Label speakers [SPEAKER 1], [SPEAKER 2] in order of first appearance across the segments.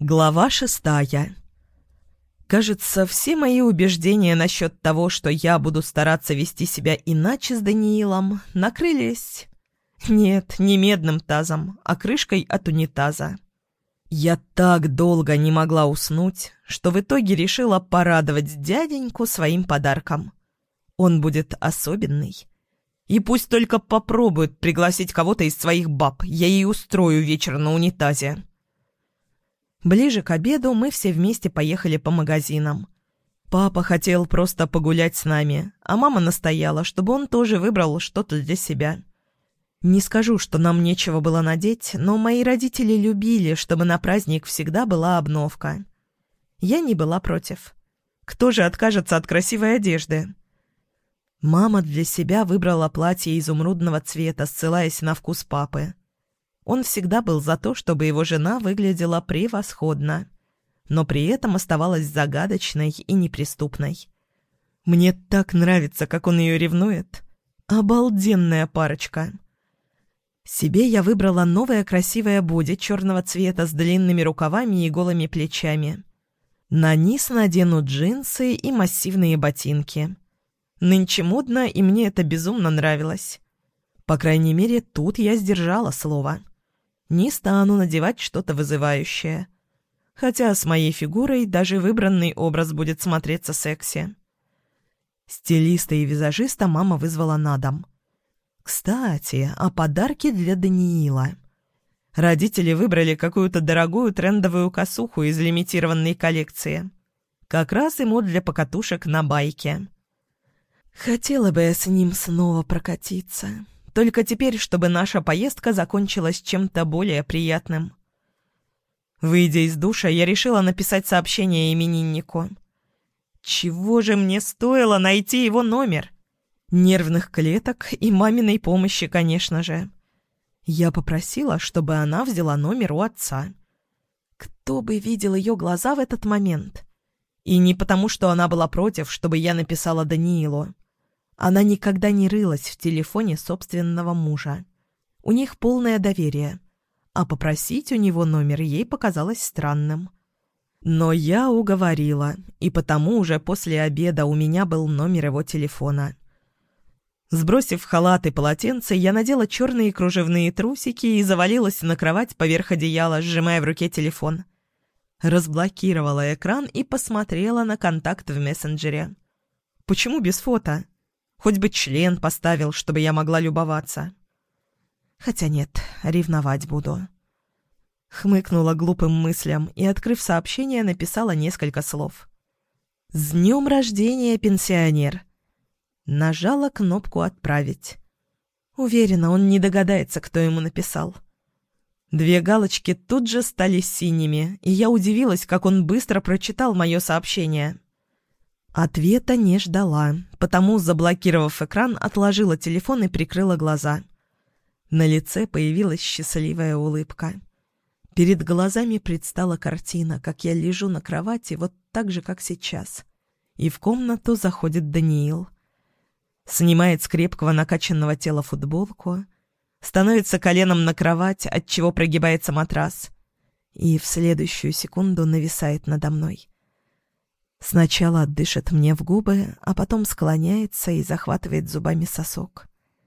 [SPEAKER 1] Глава 6. Кажется, все мои убеждения насчет того, что я буду стараться вести себя иначе с Даниилом, накрылись... Нет, не медным тазом, а крышкой от унитаза. Я так долго не могла уснуть, что в итоге решила порадовать дяденьку своим подарком. Он будет особенный. И пусть только попробует пригласить кого-то из своих баб, я ей устрою вечер на унитазе. Ближе к обеду мы все вместе поехали по магазинам. Папа хотел просто погулять с нами, а мама настояла, чтобы он тоже выбрал что-то для себя. Не скажу, что нам нечего было надеть, но мои родители любили, чтобы на праздник всегда была обновка. Я не была против. Кто же откажется от красивой одежды? Мама для себя выбрала платье изумрудного цвета, ссылаясь на вкус папы. Он всегда был за то, чтобы его жена выглядела превосходно, но при этом оставалась загадочной и неприступной. Мне так нравится, как он ее ревнует. Обалденная парочка. Себе я выбрала новое красивое боди черного цвета с длинными рукавами и голыми плечами. На низ надену джинсы и массивные ботинки. Нынче модно, и мне это безумно нравилось. По крайней мере, тут я сдержала слово. Не стану надевать что-то вызывающее. Хотя с моей фигурой даже выбранный образ будет смотреться секси. Стилиста и визажиста мама вызвала на дом. Кстати, о подарке для Даниила. Родители выбрали какую-то дорогую трендовую косуху из лимитированной коллекции. Как раз ему для покатушек на байке. Хотела бы я с ним снова прокатиться. Только теперь, чтобы наша поездка закончилась чем-то более приятным. Выйдя из душа, я решила написать сообщение имениннику. Чего же мне стоило найти его номер? Нервных клеток и маминой помощи, конечно же. Я попросила, чтобы она взяла номер у отца. Кто бы видел ее глаза в этот момент? И не потому, что она была против, чтобы я написала Даниилу. Она никогда не рылась в телефоне собственного мужа. У них полное доверие. А попросить у него номер ей показалось странным. Но я уговорила, и потому уже после обеда у меня был номер его телефона. Сбросив халат и полотенце, я надела черные кружевные трусики и завалилась на кровать поверх одеяла, сжимая в руке телефон. Разблокировала экран и посмотрела на контакт в мессенджере. Почему без фото? Хоть бы член поставил, чтобы я могла любоваться. Хотя нет, ревновать буду. Хмыкнула глупым мыслям и, открыв сообщение, написала несколько слов. «С днем рождения, пенсионер!» Нажала кнопку «Отправить». Уверена, он не догадается, кто ему написал. 2 галочки тут же стали синими, и я удивилась, как он быстро прочитал мое сообщение. Ответа не ждала, потому, заблокировав экран, отложила телефон и прикрыла глаза. На лице появилась счастливая улыбка. Перед глазами предстала картина, как я лежу на кровати вот так же, как сейчас. И в комнату заходит Даниил. Снимает с крепкого накачанного тела футболку, становится коленом на кровать, отчего прогибается матрас, и в следующую секунду нависает надо мной. Сначала дышит мне в губы, а потом склоняется и захватывает зубами сосок.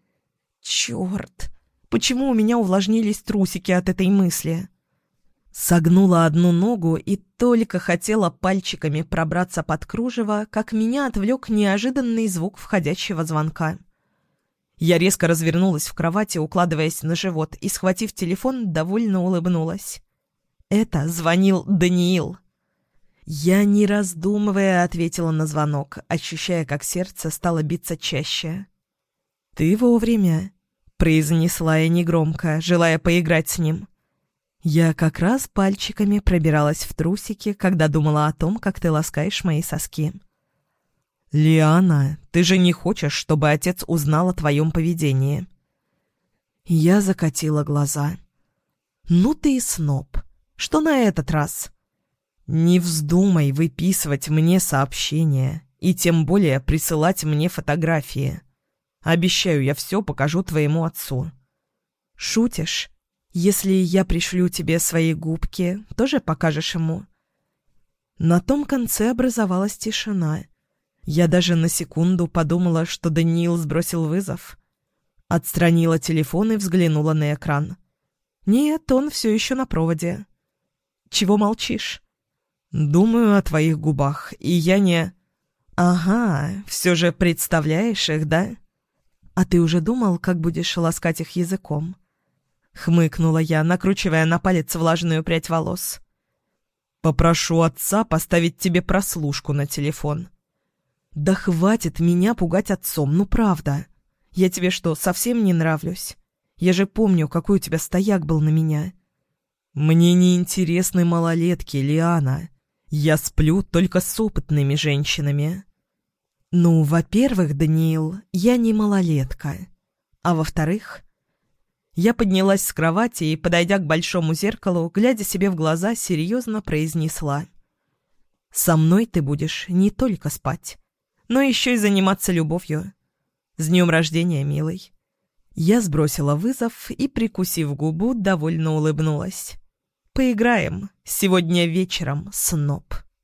[SPEAKER 1] Черт! Почему у меня увлажнились трусики от этой мысли? Согнула одну ногу и только хотела пальчиками пробраться под кружево, как меня отвлек неожиданный звук входящего звонка. Я резко развернулась в кровати, укладываясь на живот, и, схватив телефон, довольно улыбнулась. Это звонил Даниил. Я, не раздумывая, ответила на звонок, ощущая, как сердце стало биться чаще. «Ты вовремя», — произнесла я негромко, желая поиграть с ним. Я как раз пальчиками пробиралась в трусики, когда думала о том, как ты ласкаешь мои соски. «Лиана, ты же не хочешь, чтобы отец узнал о твоем поведении?» Я закатила глаза. «Ну ты и сноб. Что на этот раз?» «Не вздумай выписывать мне сообщения и тем более присылать мне фотографии. Обещаю, я все покажу твоему отцу». «Шутишь? Если я пришлю тебе свои губки, тоже покажешь ему?» На том конце образовалась тишина. Я даже на секунду подумала, что Даниил сбросил вызов. Отстранила телефон и взглянула на экран. «Нет, он все еще на проводе». «Чего молчишь?» «Думаю о твоих губах, и я не...» «Ага, все же представляешь их, да? А ты уже думал, как будешь ласкать их языком?» Хмыкнула я, накручивая на палец влажную прядь волос. «Попрошу отца поставить тебе прослушку на телефон». «Да хватит меня пугать отцом, ну правда. Я тебе что, совсем не нравлюсь? Я же помню, какой у тебя стояк был на меня». «Мне не интересны малолетки, Лиана. Я сплю только с опытными женщинами». «Ну, во-первых, Даниил, я не малолетка. А во-вторых...» Я поднялась с кровати и, подойдя к большому зеркалу, глядя себе в глаза, серьезно произнесла: «Со мной ты будешь не только спать, но еще и заниматься любовью. С днем рождения, милый». Я сбросила вызов и, прикусив губу, довольно улыбнулась. «Поиграем. Сегодня вечером, сноб».